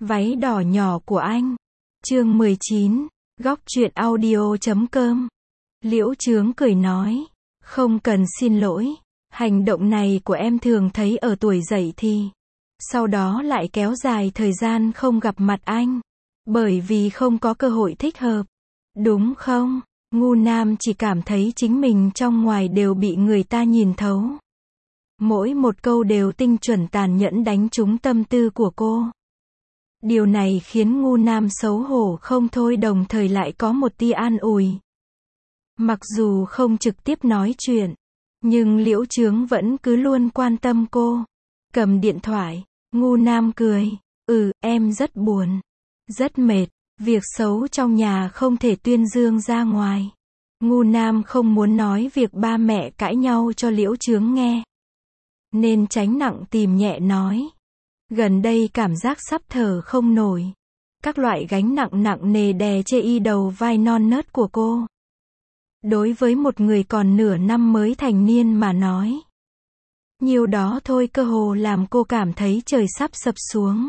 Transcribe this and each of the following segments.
Váy đỏ nhỏ của anh. Chương 19. Góc truyện audio.com. Liễu Chướng cười nói. Không cần xin lỗi. Hành động này của em thường thấy ở tuổi dậy thì. Sau đó lại kéo dài thời gian không gặp mặt anh. Bởi vì không có cơ hội thích hợp. Đúng không? Ngu Nam chỉ cảm thấy chính mình trong ngoài đều bị người ta nhìn thấu. Mỗi một câu đều tinh chuẩn tàn nhẫn đánh trúng tâm tư của cô. Điều này khiến Ngu Nam xấu hổ không thôi, đồng thời lại có một tia an ủi. Mặc dù không trực tiếp nói chuyện, nhưng Liễu Chướng vẫn cứ luôn quan tâm cô. Cầm điện thoại, Ngu Nam cười. Em rất buồn, rất mệt, việc xấu trong nhà không thể tuyên dương ra ngoài. Ngu Nam không muốn nói việc ba mẹ cãi nhau cho Liễu Chướng nghe, nên tránh nặng tìm nhẹ nói. Gần đây cảm giác sắp thở không nổi. Các loại gánh nặng nặng nề đè trên đầu vai non nớt của cô. Đối với một người còn nửa năm mới thành niên mà nói, nhiều đó thôi cơ hồ làm cô cảm thấy trời sắp sập xuống.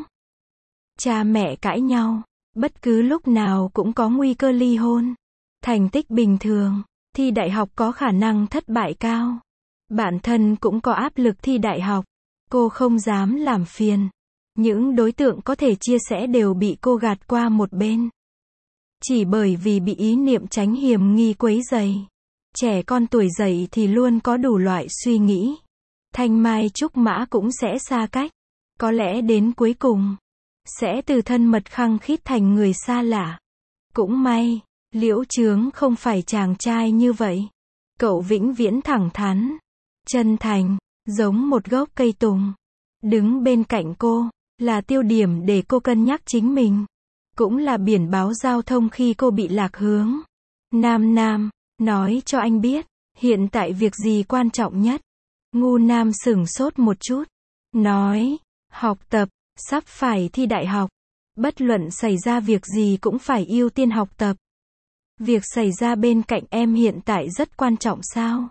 Cha mẹ cãi nhau, bất cứ lúc nào cũng có nguy cơ ly hôn. Thành tích bình thường, thi đại học có khả năng thất bại cao. Bản thân cũng có áp lực thi đại học. Cô không dám làm phiền. Những đối tượng có thể chia sẻ đều bị cô gạt qua một bên. Chỉ bởi vì bị ý niệm tránh hiểm nghi quấy rầy. Trẻ con tuổi dậy thì luôn có đủ loại suy nghĩ. Thanh mai trúc mã cũng sẽ xa cách. Có lẽ đến cuối cùng, sẽ từ thân mật khăng khít thành người xa lạ. Cũng may, Liễu Chướng không phải chàng trai như vậy. Cậu vĩnh viễn thẳng thắn, chân thành, giống một gốc cây tùng. Đứng bên cạnh cô, là tiêu điểm để cô cân nhắc chính mình. Cũng là biển báo giao thông khi cô bị lạc hướng. Nam, nói cho anh biết, hiện tại việc gì quan trọng nhất? Ngu Nam sửng sốt một chút. Nói, học tập, sắp phải thi đại học. Bất luận xảy ra việc gì cũng phải ưu tiên học tập. Việc xảy ra bên cạnh em hiện tại rất quan trọng sao?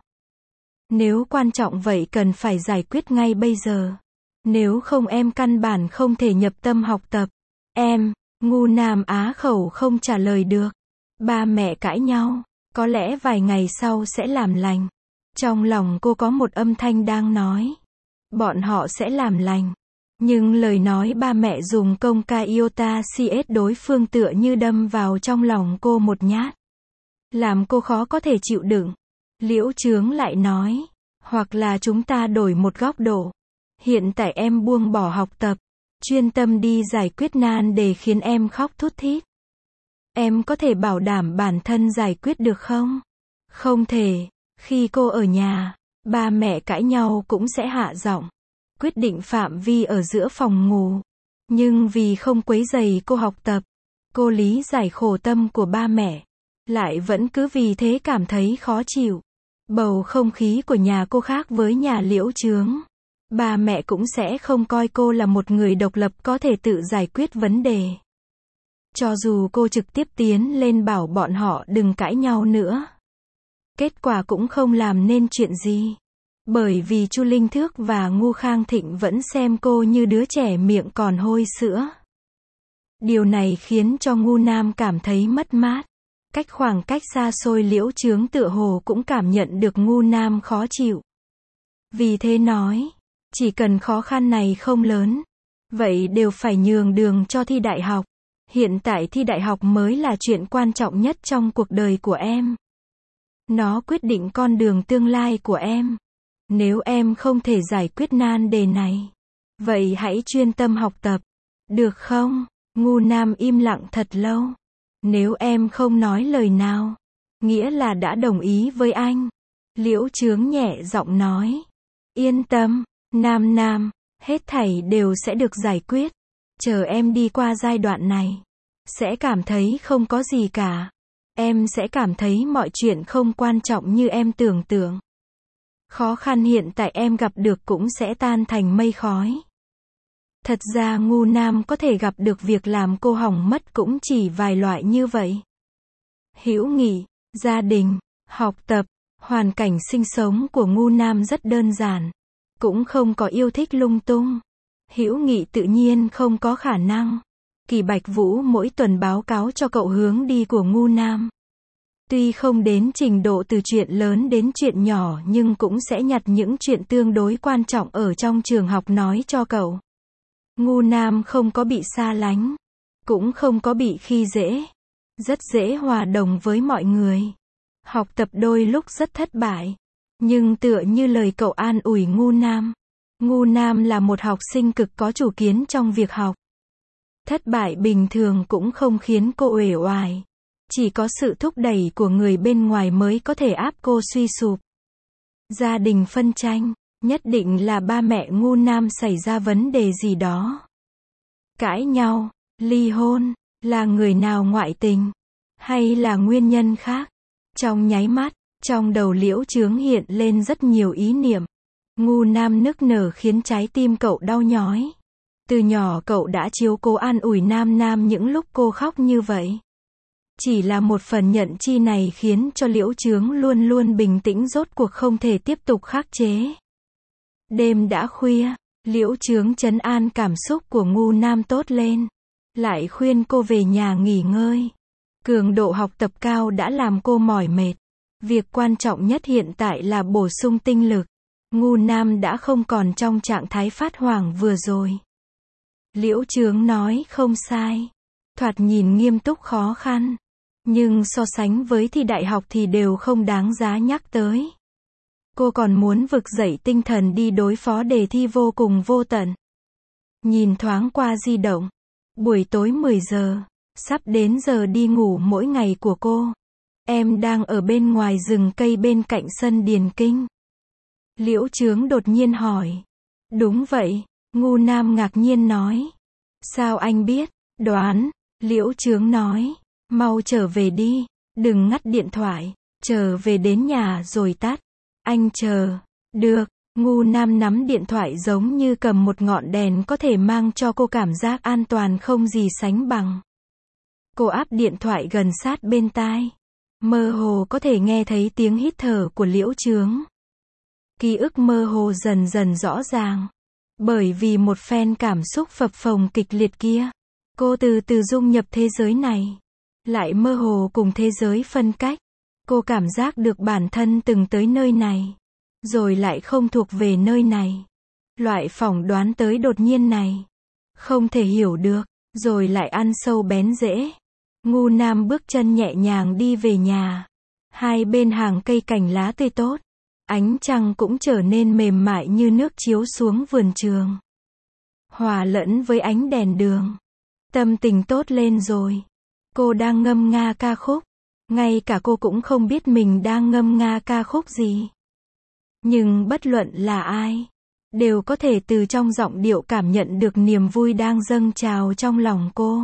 Nếu quan trọng vậy cần phải giải quyết ngay bây giờ. Nếu không em căn bản không thể nhập tâm học tập. Ngu Nam á khẩu không trả lời được. Ba mẹ cãi nhau, có lẽ vài ngày sau sẽ làm lành. Trong lòng cô có một âm thanh đang nói, bọn họ sẽ làm lành. Nhưng lời nói ba mẹ dùng công ca iota cs đối phương tựa như đâm vào trong lòng cô một nhát. Làm cô khó có thể chịu đựng. Liễu Chướng lại nói, hoặc là chúng ta đổi một góc độ. Hiện tại em buông bỏ học tập, chuyên tâm đi giải quyết nan đề khiến em khóc thút thít. Em có thể bảo đảm bản thân giải quyết được không? Không thể. Khi cô ở nhà, ba mẹ cãi nhau cũng sẽ hạ giọng, quyết định phạm vi ở giữa phòng ngủ. Nhưng vì không quấy rầy cô học tập, cô lý giải khổ tâm của ba mẹ, lại vẫn cứ vì thế cảm thấy khó chịu. Bầu không khí của nhà cô khác với nhà Liễu Chướng. Ba mẹ cũng sẽ không coi cô là một người độc lập có thể tự giải quyết vấn đề. Cho dù cô trực tiếp tiến lên bảo bọn họ đừng cãi nhau nữa, kết quả cũng không làm nên chuyện gì. Bởi vì Chu Linh Thước và Ngu Khang Thịnh vẫn xem cô như đứa trẻ miệng còn hôi sữa. Điều này khiến cho Ngu Nam cảm thấy mất mát. Khoảng cách xa xôi Liễu Chướng tựa hồ cũng cảm nhận được Ngu Nam khó chịu. Vì thế nói, chỉ cần khó khăn này không lớn, vậy đều phải nhường đường cho thi đại học. Hiện tại thi đại học mới là chuyện quan trọng nhất trong cuộc đời của em. Nó quyết định con đường tương lai của em. Nếu em không thể giải quyết nan đề này, vậy hãy chuyên tâm học tập. Được không? Ngu Nam im lặng thật lâu. Nếu em không nói lời nào, nghĩa là đã đồng ý với anh. Liễu Chướng nhẹ giọng nói. Yên tâm, Nam, hết thảy đều sẽ được giải quyết. Chờ em đi qua giai đoạn này, sẽ cảm thấy không có gì cả. Em sẽ cảm thấy mọi chuyện không quan trọng như em tưởng tượng. Khó khăn hiện tại em gặp được cũng sẽ tan thành mây khói. Thật ra Ngu Nam có thể gặp được việc làm cô hỏng mất cũng chỉ vài loại như vậy. Hữu nghị, gia đình, học tập, hoàn cảnh sinh sống của Ngu Nam rất đơn giản. Cũng không có yêu thích lung tung. Hữu nghị tự nhiên không có khả năng. Kỳ Bạch Vũ mỗi tuần báo cáo cho cậu hướng đi của Ngu Nam. Tuy không đến trình độ từ chuyện lớn đến chuyện nhỏ nhưng cũng sẽ nhặt những chuyện tương đối quan trọng ở trong trường học nói cho cậu. Ngu Nam không có bị xa lánh, cũng không có bị khi dễ, rất dễ hòa đồng với mọi người. Học tập đôi lúc rất thất bại, nhưng tựa như lời cậu an ủi Ngu Nam là một học sinh cực có chủ kiến trong việc học. Thất bại bình thường cũng không khiến cô uể oải. Chỉ có sự thúc đẩy của người bên ngoài mới có thể áp cô suy sụp. Gia đình phân tranh, nhất định là ba mẹ Ngu Nam xảy ra vấn đề gì đó. Cãi nhau, ly hôn, là người nào ngoại tình, hay là nguyên nhân khác. Trong nháy mắt, trong đầu Liễu Chướng hiện lên rất nhiều ý niệm. Ngu Nam nức nở khiến trái tim cậu đau nhói. Từ nhỏ cậu đã chiếu cố an ủi Nam những lúc cô khóc như vậy. Chỉ là một phần nhận chi này khiến cho Liễu Chướng luôn luôn bình tĩnh rốt cuộc không thể tiếp tục khắc chế. Đêm đã khuya, Liễu Chướng trấn an cảm xúc của Ngu Nam tốt lên. Lại khuyên cô về nhà nghỉ ngơi. Cường độ học tập cao đã làm cô mỏi mệt. Việc quan trọng nhất hiện tại là bổ sung tinh lực. Ngu Nam đã không còn trong trạng thái phát hoảng vừa rồi. Liễu Chướng nói không sai. Thoạt nhìn nghiêm túc khó khăn. Nhưng so sánh với thi đại học thì đều không đáng giá nhắc tới. Cô còn muốn vực dậy tinh thần đi đối phó đề thi vô cùng vô tận. Nhìn thoáng qua di động. Buổi tối 10 giờ. Sắp đến giờ đi ngủ mỗi ngày của cô. Em đang ở bên ngoài rừng cây bên cạnh sân điền kinh. Liễu Chướng đột nhiên hỏi. Đúng vậy, Ngu Nam ngạc nhiên nói. Sao anh biết? Đoán, Liễu Chướng nói. Mau trở về đi, đừng ngắt điện thoại, trở về đến nhà rồi tắt. Anh chờ. Được, Ngu Nam nắm điện thoại giống như cầm một ngọn đèn có thể mang cho cô cảm giác an toàn không gì sánh bằng. Cô áp điện thoại gần sát bên tai. Mơ hồ có thể nghe thấy tiếng hít thở của Liễu Chướng. Ký ức mơ hồ dần dần rõ ràng. Bởi vì một phen cảm xúc phập phồng kịch liệt kia, cô từ từ dung nhập thế giới này. Lại mơ hồ cùng thế giới phân cách. Cô cảm giác được bản thân từng tới nơi này. Rồi lại không thuộc về nơi này. Loại phỏng đoán tới đột nhiên này. Không thể hiểu được. Rồi lại ăn sâu bén rễ. Ngu Nam bước chân nhẹ nhàng đi về nhà. Hai bên hàng cây cành lá tươi tốt. Ánh trăng cũng trở nên mềm mại như nước chiếu xuống vườn trường. Hòa lẫn với ánh đèn đường. Tâm tình tốt lên rồi. Cô đang ngâm nga ca khúc. Ngay cả cô cũng không biết mình đang ngâm nga ca khúc gì. Nhưng bất luận là ai, đều có thể từ trong giọng điệu cảm nhận được niềm vui đang dâng trào trong lòng cô.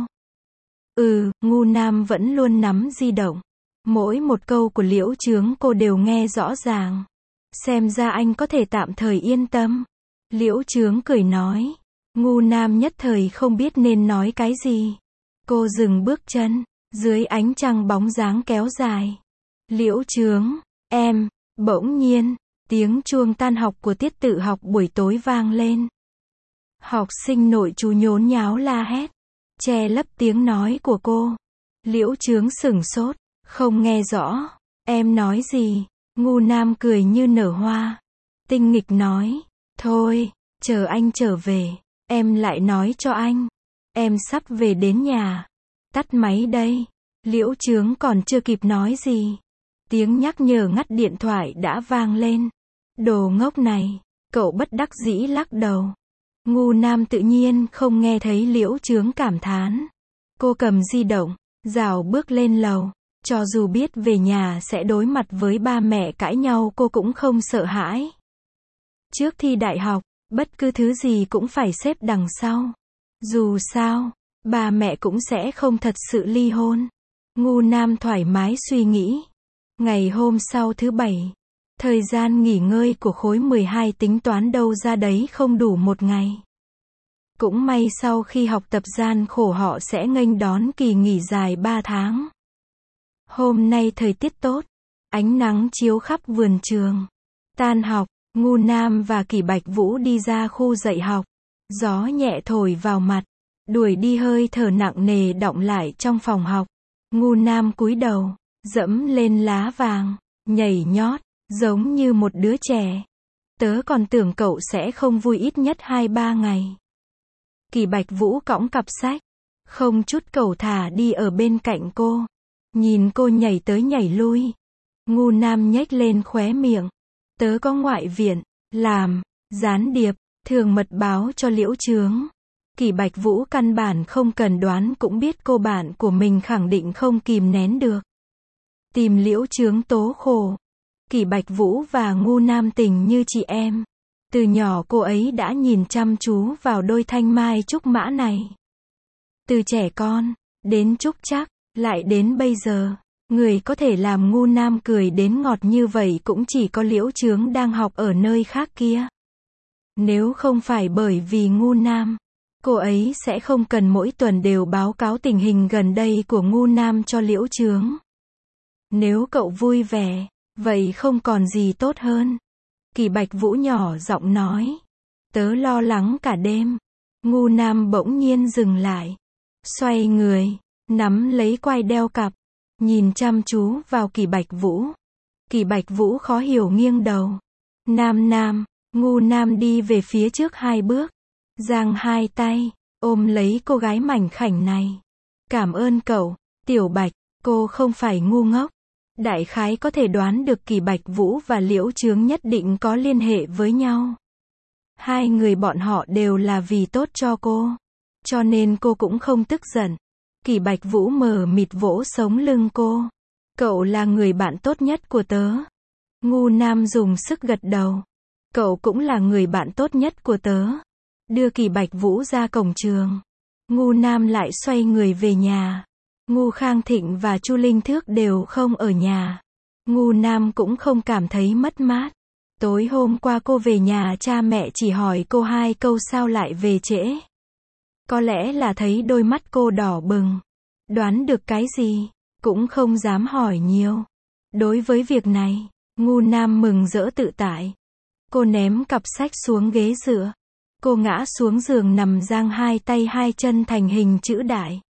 Ngu Nam vẫn luôn nắm di động. Mỗi một câu của Liễu Chướng cô đều nghe rõ ràng. Xem ra anh có thể tạm thời yên tâm. Liễu Chướng cười nói. Ngu Nam nhất thời không biết nên nói cái gì. Cô dừng bước chân. Dưới ánh trăng bóng dáng kéo dài. Liễu Chướng, em, bỗng nhiên, tiếng chuông tan học của tiết tự học buổi tối vang lên. Học sinh nội trú nhốn nháo la hét, che lấp tiếng nói của cô. Liễu Chướng sửng sốt, không nghe rõ. Em nói gì? Ngu Nam cười như nở hoa. Tinh nghịch nói, thôi, chờ anh trở về, em lại nói cho anh. Em sắp về đến nhà. Tắt máy đây. Liễu Chướng còn chưa kịp nói gì. Tiếng nhắc nhở ngắt điện thoại đã vang lên. Đồ ngốc này. Cậu bất đắc dĩ lắc đầu. Ngu Nam tự nhiên không nghe thấy Liễu Chướng cảm thán. Cô cầm di động, rảo bước lên lầu. Cho dù biết về nhà sẽ đối mặt với ba mẹ cãi nhau cô cũng không sợ hãi. Trước thi đại học, bất cứ thứ gì cũng phải xếp đằng sau. Dù sao, ba mẹ cũng sẽ không thật sự ly hôn. Ngu Nam thoải mái suy nghĩ. Ngày hôm sau thứ Bảy, thời gian nghỉ ngơi của khối 12 tính toán đâu ra đấy không đủ một ngày. Cũng may sau khi học tập gian khổ họ sẽ nghênh đón kỳ nghỉ dài 3 tháng. Hôm nay thời tiết tốt, ánh nắng chiếu khắp vườn trường. Tan học, Ngu Nam và Kỷ Bạch Vũ đi ra khu dạy học. Gió nhẹ thổi vào mặt, Đuổi đi hơi thở nặng nề đọng lại trong phòng học. Ngu Nam cúi đầu, dẫm lên lá vàng, nhảy nhót, giống như một đứa trẻ. Tớ còn tưởng cậu sẽ không vui ít nhất 2-3 ngày. Kỳ Bạch Vũ cõng cặp sách, không chút cầu thả đi ở bên cạnh cô. Nhìn cô nhảy tới nhảy lui. Ngu Nam nhếch lên khóe miệng. Tớ có ngoại viện, làm, gián điệp, thường mật báo cho Liễu Chướng. Kỳ Bạch Vũ căn bản không cần đoán cũng biết cô bạn của mình khẳng định không kìm nén được. Tìm Liễu Chướng tố khổ. Kỳ Bạch Vũ và Ngu Nam tình như chị em. Từ nhỏ cô ấy đã nhìn chăm chú vào đôi thanh mai trúc mã này. Từ trẻ con, đến trúc trắc, lại đến bây giờ, người có thể làm Ngu Nam cười đến ngọt như vậy cũng chỉ có Liễu Chướng đang học ở nơi khác kia. Nếu không phải bởi vì Ngu Nam, cô ấy sẽ không cần mỗi tuần đều báo cáo tình hình gần đây của Ngu Nam cho Liễu Chướng. Nếu cậu vui vẻ, vậy không còn gì tốt hơn. Kỳ Bạch Vũ nhỏ giọng nói. Tớ lo lắng cả đêm. Ngu Nam bỗng nhiên dừng lại. Xoay người, nắm lấy quai đeo cặp, nhìn chăm chú vào Kỳ Bạch Vũ. Kỳ Bạch Vũ khó hiểu nghiêng đầu. Nam, Ngu Nam đi về phía trước 2 bước. Giang 2 tay, ôm lấy cô gái mảnh khảnh này. Cảm ơn cậu, Tiểu Bạch, cô không phải ngu ngốc. Đại khái có thể đoán được Kỳ Bạch Vũ và Liễu Chướng nhất định có liên hệ với nhau. Hai người bọn họ đều là vì tốt cho cô. Cho nên cô cũng không tức giận. Kỳ Bạch Vũ mờ mịt vỗ sống lưng cô. Cậu là người bạn tốt nhất của tớ. Ngu Nam dùng sức gật đầu. Cậu cũng là người bạn tốt nhất của tớ. Đưa Kỳ Bạch Vũ ra cổng trường. Ngu Nam lại xoay người về nhà. Ngu Khang Thịnh và Chu Linh Thước đều không ở nhà. Ngu Nam cũng không cảm thấy mất mát. Tối hôm qua cô về nhà cha mẹ chỉ hỏi cô 2 câu sao lại về trễ. Có lẽ là thấy đôi mắt cô đỏ bừng. Đoán được cái gì, cũng không dám hỏi nhiều. Đối với việc này, Ngu Nam mừng rỡ tự tại. Cô ném cặp sách xuống ghế dựa. Cô ngã xuống giường nằm giang 2 tay 2 chân thành hình chữ đại.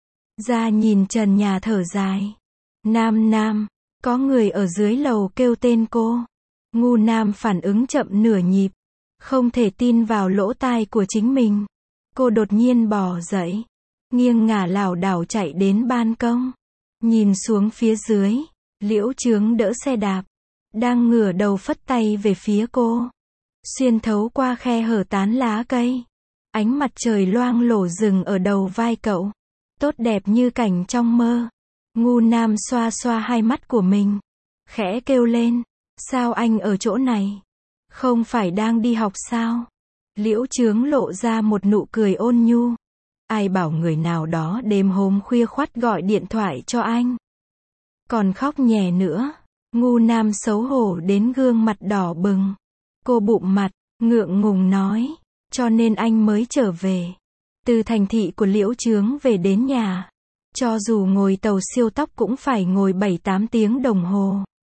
Ra nhìn trần nhà thở dài. Nam, có người ở dưới lầu kêu tên cô. Ngu Nam phản ứng chậm nửa nhịp. Không thể tin vào lỗ tai của chính mình. Cô đột nhiên bò dậy. Nghiêng ngả lảo đảo chạy đến ban công. Nhìn xuống phía dưới. Liễu Chướng đỡ xe đạp. Đang ngửa đầu phất tay về phía cô. Xuyên thấu qua khe hở tán lá cây. Ánh mặt trời loang lổ rừng ở đầu vai cậu. Tốt đẹp như cảnh trong mơ. Ngu Nam xoa xoa hai mắt của mình. Khẽ kêu lên. Sao anh ở chỗ này? Không phải đang đi học sao? Liễu Chướng lộ ra một nụ cười ôn nhu. Ai bảo người nào đó đêm hôm khuya khoắt gọi điện thoại cho anh. Còn khóc nhè nữa. Ngu Nam xấu hổ đến gương mặt đỏ bừng. Cô bụm mặt, ngượng ngùng nói. Cho nên anh mới trở về. Từ thành thị của Liễu Chướng về đến nhà. Cho dù ngồi tàu siêu tốc cũng phải ngồi 7-8 tiếng đồng hồ.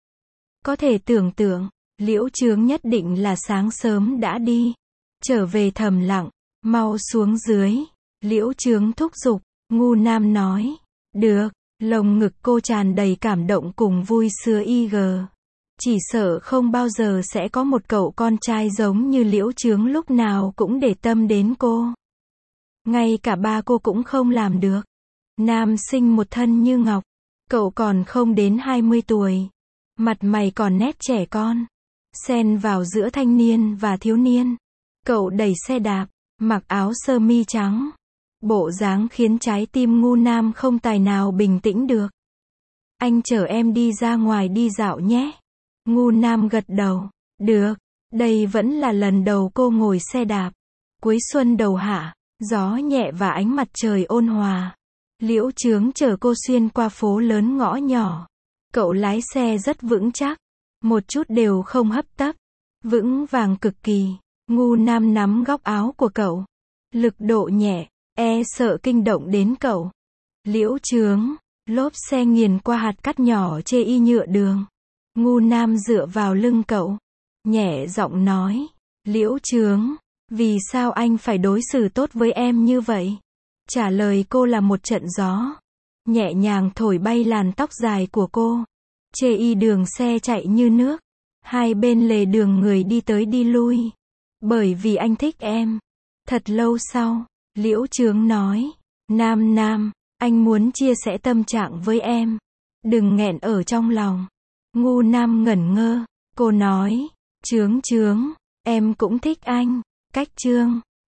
Có thể tưởng tượng, Liễu Chướng nhất định là sáng sớm đã đi. Trở về thầm lặng, mau xuống dưới. Liễu Chướng thúc giục, Ngu Nam nói. Được, lồng ngực cô tràn đầy cảm động cùng vui sướng IG. Chỉ sợ không bao giờ sẽ có một cậu con trai giống như Liễu Chướng lúc nào cũng để tâm đến cô. Ngay cả ba cô cũng không làm được. Nam sinh một thân như ngọc. Cậu còn không đến 20 tuổi. Mặt mày còn nét trẻ con. Xen vào giữa thanh niên và thiếu niên. Cậu đẩy xe đạp, mặc áo sơ mi trắng. Bộ dáng khiến trái tim Ngu Nam không tài nào bình tĩnh được. Anh chở em đi ra ngoài đi dạo nhé. Ngu Nam gật đầu. Được, đây vẫn là lần đầu cô ngồi xe đạp. Cuối xuân đầu hạ, gió nhẹ và ánh mặt trời ôn hòa. Liễu Chướng chở cô xuyên qua phố lớn ngõ nhỏ. Cậu lái xe rất vững chắc. Một chút đều không hấp tấp. Vững vàng cực kỳ. Ngu Nam nắm góc áo của cậu. Lực độ nhẹ, sợ kinh động đến cậu. Liễu Chướng, lốp xe nghiền qua hạt cát nhỏ chê y nhựa đường. Ngu Nam dựa vào lưng cậu. Nhẹ giọng nói. Liễu Chướng, vì sao anh phải đối xử tốt với em như vậy? Trả lời cô là một trận gió, nhẹ nhàng thổi bay làn tóc dài của cô. Chê y đường xe chạy như nước, hai bên lề đường người đi tới đi lui. Bởi vì anh thích em. Thật lâu sau, Liễu Chướng nói, Nam Nam, anh muốn chia sẻ tâm trạng với em. Đừng nghẹn ở trong lòng. Ngu Nam ngẩn ngơ, cô nói, Chướng Chướng, em cũng thích anh. Cách chương